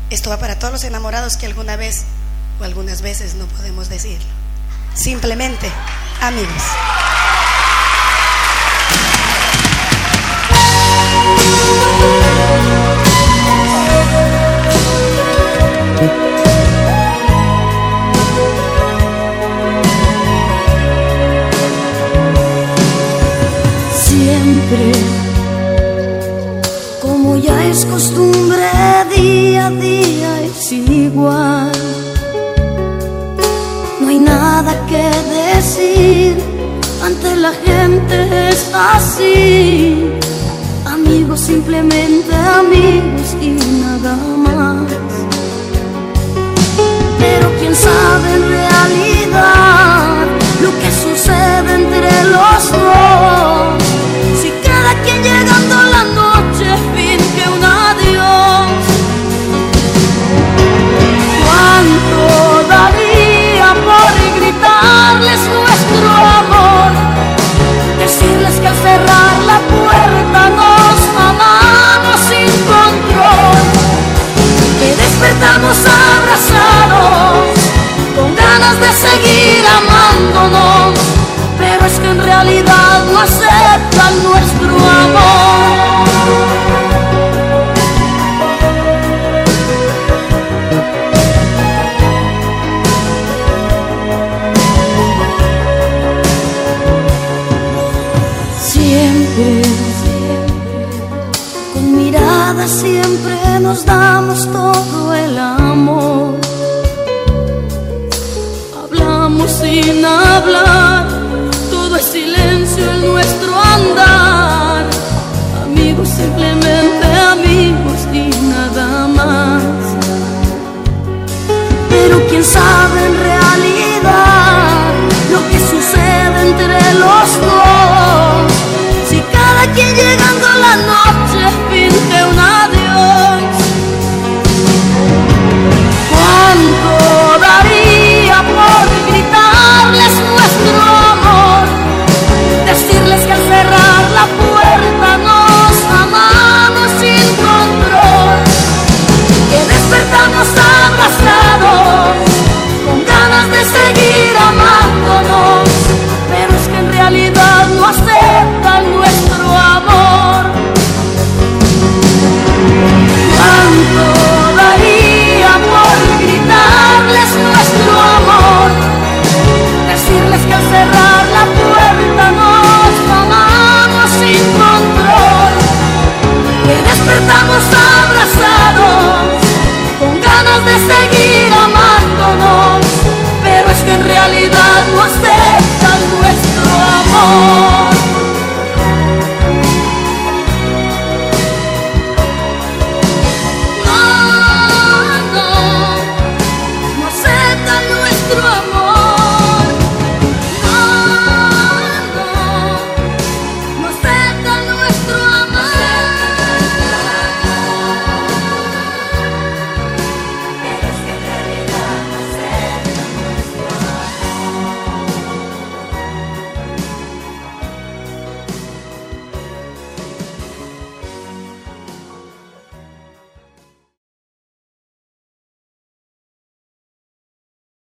Esto va para todos los enamorados que alguna vez o algunas veces no podemos decirlo. Simplemente, amigos. Siempre, como ya es costumbre, día a día es igual. No hay nada que decir, ante la gente es así. Amigos, simplemente amigos y nada más. Pero quién sabe en realidad lo que sucede entre los dos. Si cada quien llegando la noche finge un adiós. ¿Cuánto daría por gritarles nuestro amor? Decirles que al cerrar la puerta nos amamos sin control, que despertamos abrazados con ganas de seguir amándonos, pero es que en realidad no aceptan nuestro amor. Siempre, con mirada siempre nos damos todo el amor. Hablamos sin hablar, todo es silencio en nuestro andar. Amigos, simplemente amigos y nada más. Pero quién sabe